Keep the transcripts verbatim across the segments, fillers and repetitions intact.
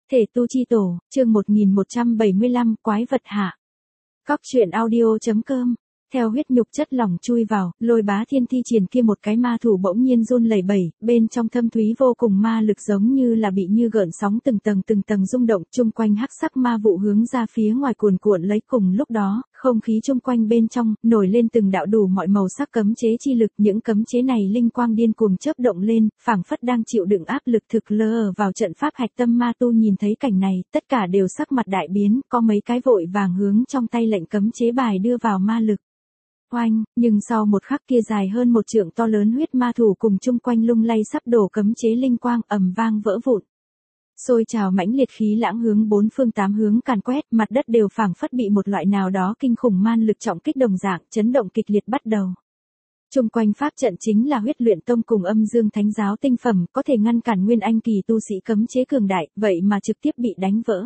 Thể tu chi tổ, chương một nghìn một trăm bảy mươi lăm, quái vật hạ. Cóc truyện audio.com. Theo huyết nhục chất lỏng chui vào, Lôi Bá Thiên thi triển kia một cái ma thủ bỗng nhiên run lẩy bẩy, bên trong thâm thúy vô cùng ma lực giống như là bị như gợn sóng từng tầng từng tầng rung động, chung quanh hắc sắc ma vụ hướng ra phía ngoài cuồn cuộn lấy, cùng lúc đó, không khí chung quanh bên trong nổi lên từng đạo đủ mọi màu sắc cấm chế chi lực, những cấm chế này linh quang điên cuồng chớp động lên, phảng phất đang chịu đựng áp lực thực lơ vào trận pháp hạch tâm ma tu. Nhìn thấy cảnh này, tất cả đều sắc mặt đại biến, có mấy cái vội vàng hướng trong tay lệnh cấm chế bài đưa vào ma lực. Oanh, nhưng sau một khắc kia dài hơn một trượng to lớn huyết ma thủ cùng chung quanh lung lay sắp đổ cấm chế linh quang ầm vang vỡ vụn. Xôi trào mãnh liệt khí lãng hướng bốn phương tám hướng càn quét, mặt đất đều phảng phất bị một loại nào đó kinh khủng man lực trọng kích đồng dạng, chấn động kịch liệt bắt đầu. Chung quanh pháp trận chính là huyết luyện tông cùng âm dương thánh giáo tinh phẩm, có thể ngăn cản nguyên anh kỳ tu sĩ cấm chế cường đại, vậy mà trực tiếp bị đánh vỡ.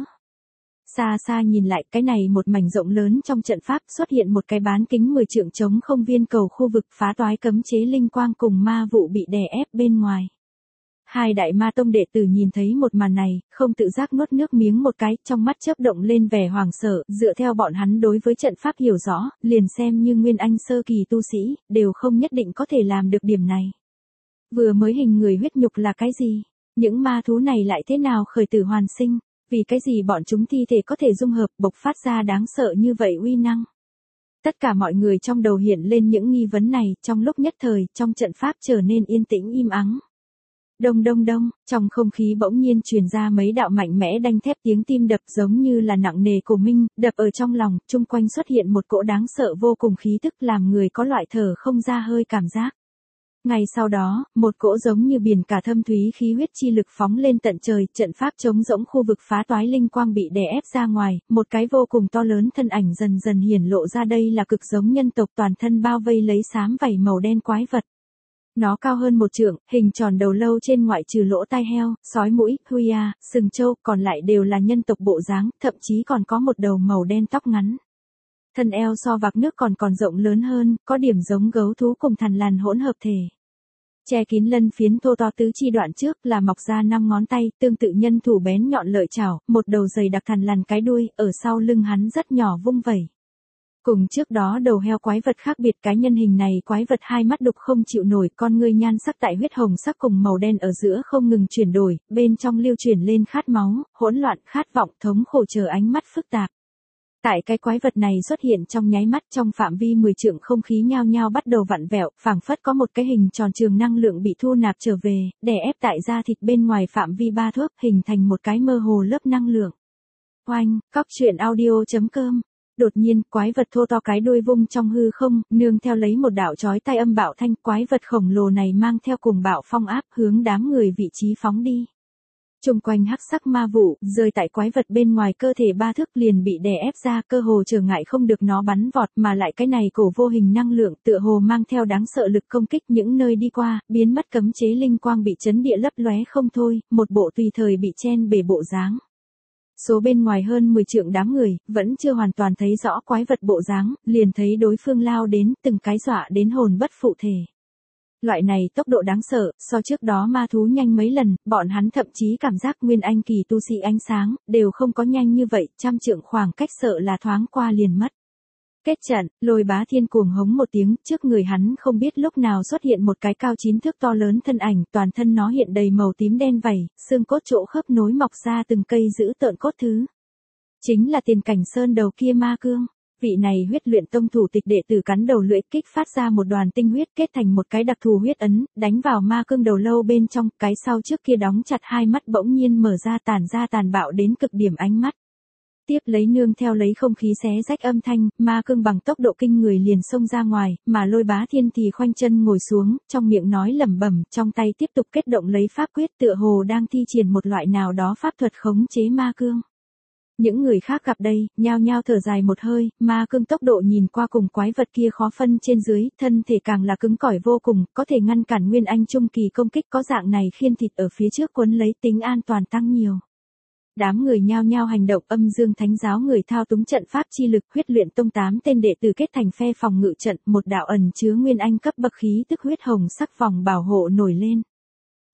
Xa xa nhìn lại, cái này một mảnh rộng lớn trong trận pháp xuất hiện một cái bán kính mười trượng trống không viên cầu khu vực, phá toái cấm chế linh quang cùng ma vụ bị đè ép bên ngoài. Hai đại ma tông đệ tử nhìn thấy một màn này, không tự giác nuốt nước miếng một cái, trong mắt chớp động lên vẻ hoảng sợ, dựa theo bọn hắn đối với trận pháp hiểu rõ, liền xem như nguyên anh sơ kỳ tu sĩ, đều không nhất định có thể làm được điểm này. Vừa mới hình người huyết nhục là cái gì? Những ma thú này lại thế nào khởi tử hoàn sinh? Vì cái gì bọn chúng thi thể có thể dung hợp bộc phát ra đáng sợ như vậy uy năng? Tất cả mọi người trong đầu hiện lên những nghi vấn này, trong lúc nhất thời, trong trận pháp trở nên yên tĩnh im ắng. Đông đông đông, trong không khí bỗng nhiên truyền ra mấy đạo mạnh mẽ đanh thép tiếng tim đập giống như là nặng nề cổ minh, đập ở trong lòng, chung quanh xuất hiện một cỗ đáng sợ vô cùng khí tức làm người có loại thở không ra hơi cảm giác. Ngay sau đó, một cỗ giống như biển cả thâm thúy khí huyết chi lực phóng lên tận trời, trận pháp trống rỗng khu vực phá toái linh quang bị đè ép ra ngoài, một cái vô cùng to lớn thân ảnh dần dần hiển lộ ra, đây là cực giống nhân tộc toàn thân bao vây lấy xám vảy màu đen quái vật. Nó cao hơn một trượng, hình tròn đầu lâu trên ngoại trừ lỗ tai heo, sói mũi, huy a, sừng trâu, còn lại đều là nhân tộc bộ dáng, thậm chí còn có một đầu màu đen tóc ngắn. Thân eo so vạc nước còn còn rộng lớn hơn, có điểm giống gấu thú cùng thằn lằn hỗn hợp thể. Che kín lân phiến thô to tứ chi đoạn trước là mọc ra năm ngón tay, tương tự nhân thủ bén nhọn lợi chảo, một đầu dày đặc thằn lằn cái đuôi, ở sau lưng hắn rất nhỏ vung vẩy. Cùng trước đó đầu heo quái vật khác biệt, cái nhân hình này quái vật hai mắt đục không chịu nổi, con ngươi nhan sắc tại huyết hồng sắc cùng màu đen ở giữa không ngừng chuyển đổi, bên trong lưu chuyển lên khát máu, hỗn loạn, khát vọng, thống khổ chờ ánh mắt phức tạp. Tại cái quái vật này xuất hiện trong nháy mắt, trong phạm vi mười trượng không khí nhao nhao bắt đầu vặn vẹo, phảng phất có một cái hình tròn trường năng lượng bị thu nạp trở về, đè ép tại da thịt bên ngoài phạm vi ba thước, hình thành một cái mơ hồ lớp năng lượng. Oanh, cóc truyện audio.com. Đột nhiên, quái vật thô to cái đuôi vung trong hư không, nương theo lấy một đạo chói tai âm bạo thanh, quái vật khổng lồ này mang theo cùng bạo phong áp hướng đám người vị trí phóng đi. Chung quanh hắc sắc ma vụ, rơi tại quái vật bên ngoài cơ thể ba thước liền bị đè ép ra, cơ hồ trở ngại không được nó bắn vọt, mà lại cái này cổ vô hình năng lượng tựa hồ mang theo đáng sợ lực công kích, những nơi đi qua, biến mất cấm chế linh quang bị chấn địa lấp lóe không thôi, một bộ tùy thời bị chen bể bộ dáng. Số bên ngoài hơn mười trượng đám người, vẫn chưa hoàn toàn thấy rõ quái vật bộ dáng, liền thấy đối phương lao đến, từng cái dọa đến hồn bất phụ thể. Loại này tốc độ đáng sợ, so trước đó ma thú nhanh mấy lần, bọn hắn thậm chí cảm giác nguyên anh kỳ tu sĩ ánh sáng, đều không có nhanh như vậy, trăm trượng khoảng cách sợ là thoáng qua liền mất. Kết trận, Lôi Bá Thiên cuồng hống một tiếng, trước người hắn không biết lúc nào xuất hiện một cái cao chín thước to lớn thân ảnh, toàn thân nó hiện đầy màu tím đen vảy, xương cốt chỗ khớp nối mọc ra từng cây giữ tợn cốt thứ. Chính là Tiền Cảnh Sơn đầu kia ma cương. Vị này huyết luyện tông thủ tịch đệ tử cắn đầu lưỡi, kích phát ra một đoàn tinh huyết kết thành một cái đặc thù huyết ấn, đánh vào ma cương đầu lâu bên trong, cái sau trước kia đóng chặt hai mắt bỗng nhiên mở ra, tản ra tàn bạo đến cực điểm ánh mắt. Tiếp lấy nương theo lấy không khí xé rách âm thanh, ma cương bằng tốc độ kinh người liền xông ra ngoài, mà Lôi Bá Thiên thì khoanh chân ngồi xuống, trong miệng nói lẩm bẩm, trong tay tiếp tục kết động lấy pháp quyết, tựa hồ đang thi triển một loại nào đó pháp thuật khống chế ma cương. Những người khác gặp đây, nhao nhao thở dài một hơi, ma cương tốc độ nhìn qua cùng quái vật kia khó phân trên dưới, thân thể càng là cứng cỏi vô cùng, có thể ngăn cản nguyên anh trung kỳ công kích, có dạng này khiên thịt ở phía trước quấn lấy, tính an toàn tăng nhiều. Đám người nhao nhao hành động, âm dương thánh giáo người thao túng trận pháp chi lực, huyết luyện tông tám tên đệ tử kết thành phe phòng ngự trận, một đạo ẩn chứa nguyên anh cấp bậc khí tức huyết hồng sắc vòng bảo hộ nổi lên.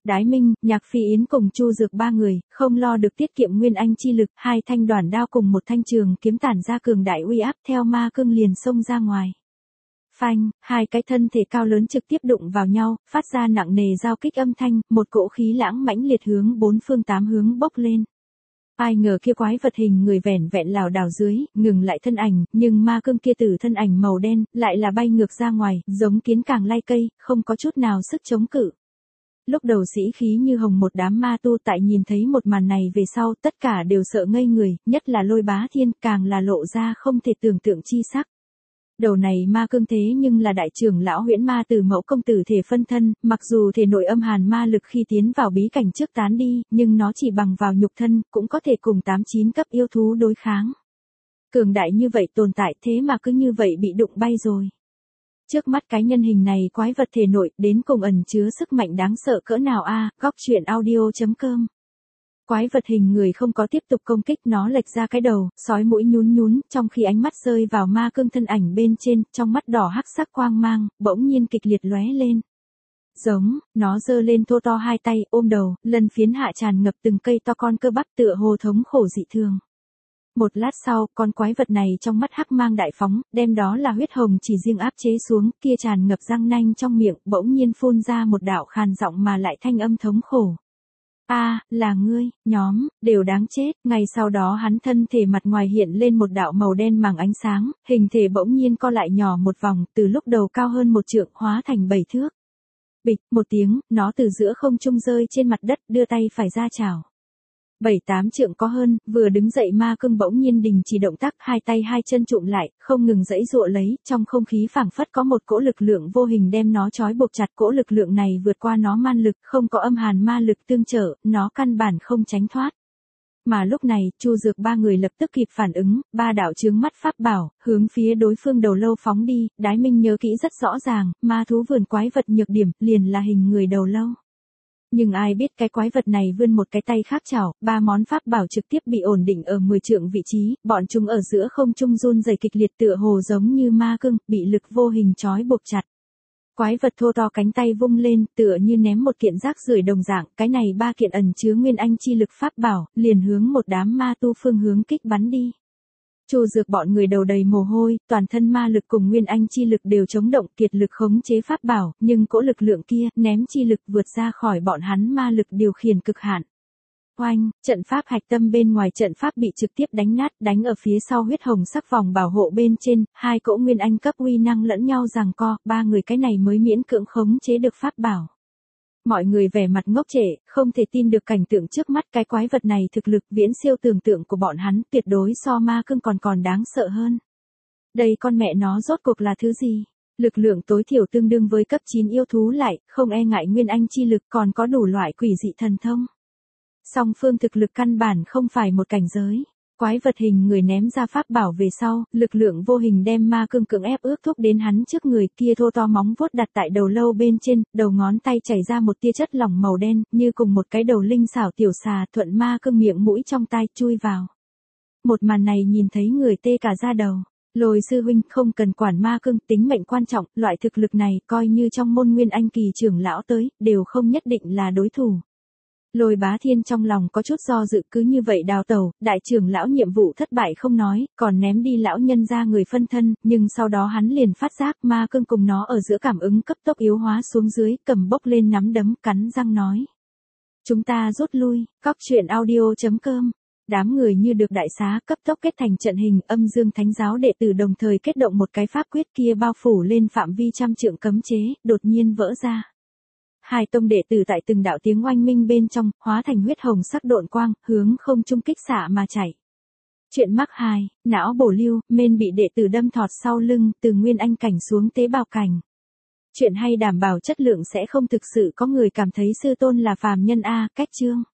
Đái Minh, Nhạc Phi Yến cùng Chu Dược ba người, không lo được tiết kiệm nguyên anh chi lực, hai thanh đoản đao cùng một thanh trường kiếm tản ra cường đại uy áp theo ma cương liền xông ra ngoài. Phanh, hai cái thân thể cao lớn trực tiếp đụng vào nhau, phát ra nặng nề giao kích âm thanh, một cỗ khí lãng mãnh liệt hướng bốn phương tám hướng bốc lên. Ai ngờ kia quái vật hình người vẻn vẹn lảo đảo dưới, ngừng lại thân ảnh, nhưng ma cương kia tử thân ảnh màu đen, lại là bay ngược ra ngoài, giống kiến càng lay cây, không có chút nào sức chống cự. Lúc đầu sĩ khí như hồng một đám ma tu tại nhìn thấy một màn này về sau, tất cả đều sợ ngây người, nhất là Lôi Bá Thiên, càng là lộ ra không thể tưởng tượng chi sắc. Đầu này ma cương thế nhưng là đại trưởng lão Huyễn Ma Tử mẫu công tử thể phân thân, mặc dù thể nội âm hàn ma lực khi tiến vào bí cảnh trước tán đi, nhưng nó chỉ bằng vào nhục thân, cũng có thể cùng tám chín cấp yêu thú đối kháng. Cường đại như vậy tồn tại thế mà cứ như vậy bị đụng bay rồi. Trước mắt cái nhân hình này quái vật thể nội, đến cùng ẩn chứa sức mạnh đáng sợ cỡ nào a? Góc truyện audio chấm com. Quái vật hình người không có tiếp tục công kích, nó lệch ra cái đầu, sói mũi nhún nhún, trong khi ánh mắt rơi vào ma cương thân ảnh bên trên, trong mắt đỏ hắc sắc quang mang, bỗng nhiên kịch liệt lóe lên. Giống, nó giơ lên thô to hai tay, ôm đầu, lần phiến hạ tràn ngập từng cây to con cơ bắp tựa hồ thống khổ dị thường. Một lát sau, con quái vật này trong mắt hắc mang đại phóng, đem đó là huyết hồng chỉ riêng áp chế xuống, kia tràn ngập răng nanh trong miệng, bỗng nhiên phun ra một đạo khàn giọng mà lại thanh âm thống khổ. A, à, là ngươi, nhóm, đều đáng chết. Ngay sau đó hắn thân thể mặt ngoài hiện lên một đạo màu đen màng ánh sáng, hình thể bỗng nhiên co lại nhỏ một vòng, từ lúc đầu cao hơn một trượng hóa thành bảy thước. Bịch, một tiếng, nó từ giữa không trung rơi trên mặt đất, đưa tay phải ra chảo. Bảy tám trượng có hơn, vừa đứng dậy ma cương bỗng nhiên đình chỉ động tác, hai tay hai chân trụm lại, không ngừng giãy giụa lấy, trong không khí phảng phất có một cỗ lực lượng vô hình đem nó trói buộc chặt, cỗ lực lượng này vượt qua nó man lực, không có âm hàn ma lực tương trợ, nó căn bản không tránh thoát. Mà lúc này, Chu Dược ba người lập tức kịp phản ứng, ba đạo chướng mắt pháp bảo, hướng phía đối phương đầu lâu phóng đi, Đái Minh nhớ kỹ rất rõ ràng, ma thú vườn quái vật nhược điểm, liền là hình người đầu lâu. Nhưng ai biết cái quái vật này vươn một cái tay khác chảo, ba món pháp bảo trực tiếp bị ổn định ở mười trượng vị trí, bọn chúng ở giữa không trung run rẩy kịch liệt tựa hồ giống như ma cương, bị lực vô hình trói buộc chặt. Quái vật thô to cánh tay vung lên, tựa như ném một kiện rác rưởi đồng dạng, cái này ba kiện ẩn chứa nguyên anh chi lực pháp bảo, liền hướng một đám ma tu phương hướng kích bắn đi. Chu Dược bọn người đầu đầy mồ hôi, toàn thân ma lực cùng nguyên anh chi lực đều chống động, kiệt lực khống chế pháp bảo, nhưng cỗ lực lượng kia, ném chi lực vượt ra khỏi bọn hắn ma lực điều khiển cực hạn. Oanh, trận pháp hạch tâm bên ngoài trận pháp bị trực tiếp đánh nát, đánh ở phía sau huyết hồng sắc vòng bảo hộ bên trên, hai cỗ nguyên anh cấp uy năng lẫn nhau giằng co, ba người cái này mới miễn cưỡng khống chế được pháp bảo. Mọi người vẻ mặt ngốc trệ, không thể tin được cảnh tượng trước mắt, cái quái vật này thực lực viễn siêu tưởng tượng của bọn hắn, tuyệt đối so ma cương còn còn đáng sợ hơn. Đây con mẹ nó rốt cuộc là thứ gì? Lực lượng tối thiểu tương đương với cấp chín yêu thú lại, không e ngại nguyên anh chi lực, còn có đủ loại quỷ dị thần thông. Song phương thực lực căn bản không phải một cảnh giới. Quái vật hình người ném ra pháp bảo về sau, lực lượng vô hình đem ma cương cưỡng ép ước thúc đến hắn trước người, kia thô to móng vuốt đặt tại đầu lâu bên trên, đầu ngón tay chảy ra một tia chất lỏng màu đen, như cùng một cái đầu linh xảo tiểu xà, thuận ma cương miệng mũi trong tai chui vào. Một màn này nhìn thấy người tê cả da đầu. Lôi sư huynh, không cần quản ma cương, tính mệnh quan trọng, loại thực lực này coi như trong môn nguyên anh kỳ trưởng lão tới, đều không nhất định là đối thủ. Lôi Bá Thiên trong lòng có chút do dự, cứ như vậy đào tẩu, đại trưởng lão nhiệm vụ thất bại không nói, còn ném đi lão nhân ra người phân thân, nhưng sau đó hắn liền phát giác ma cương cùng nó ở giữa cảm ứng cấp tốc yếu hóa xuống dưới, cầm bốc lên nắm đấm, cắn răng nói. Chúng ta rút lui, góc truyện audio chấm com. Đám người như được đại xá, cấp tốc kết thành trận hình, âm dương thánh giáo đệ tử đồng thời kết động một cái pháp quyết, kia bao phủ lên phạm vi trăm trượng cấm chế, đột nhiên vỡ ra. Hai tông đệ tử tại từng đạo tiếng oanh minh bên trong, hóa thành huyết hồng sắc độn quang, hướng không trung kích xạ mà chạy. Chuyện mắc hai, não bổ lưu, men bị đệ tử đâm thọt sau lưng, từ nguyên anh cảnh xuống tế bào cảnh. Chuyện hay đảm bảo chất lượng sẽ không thực sự có người cảm thấy sư tôn là phàm nhân a, cách chương.